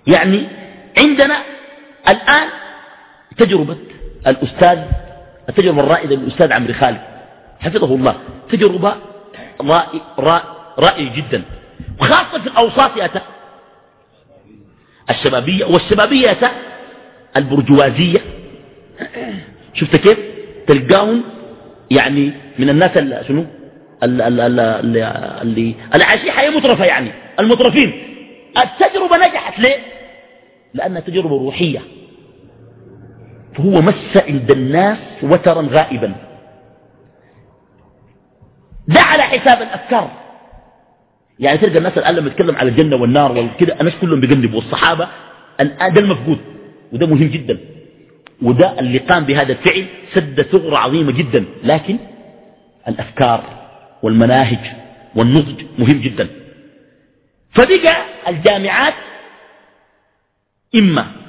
يعني عندنا الآن تجربة التجربة الرائدة للأستاذ عمرو خالد حفظه الله تجربة رائعة جدا، وخاصة في الأوساط الشبابية والشبابية البرجوازية. شفت كيف تلقاهم يعني من الناس اللي عايشين حياة مترفة، يعني المترفين. التجربة نجحت ليه؟ لأنها تجربة روحية، فهو مس عند الناس وترا غائبا. ده على حساب الأفكار، يعني تلقى الناس الآن لما يتكلم على الجنة والنار وكده الناس كلهم بيقلبوا، والصحابة الآن ده المفقود، وده مهم جدا، وده اللي قام بهذا الفعل سد ثغرة عظيمة جدا. لكن الأفكار والمناهج والنضج مهم جدا. فبقى الجامعات إما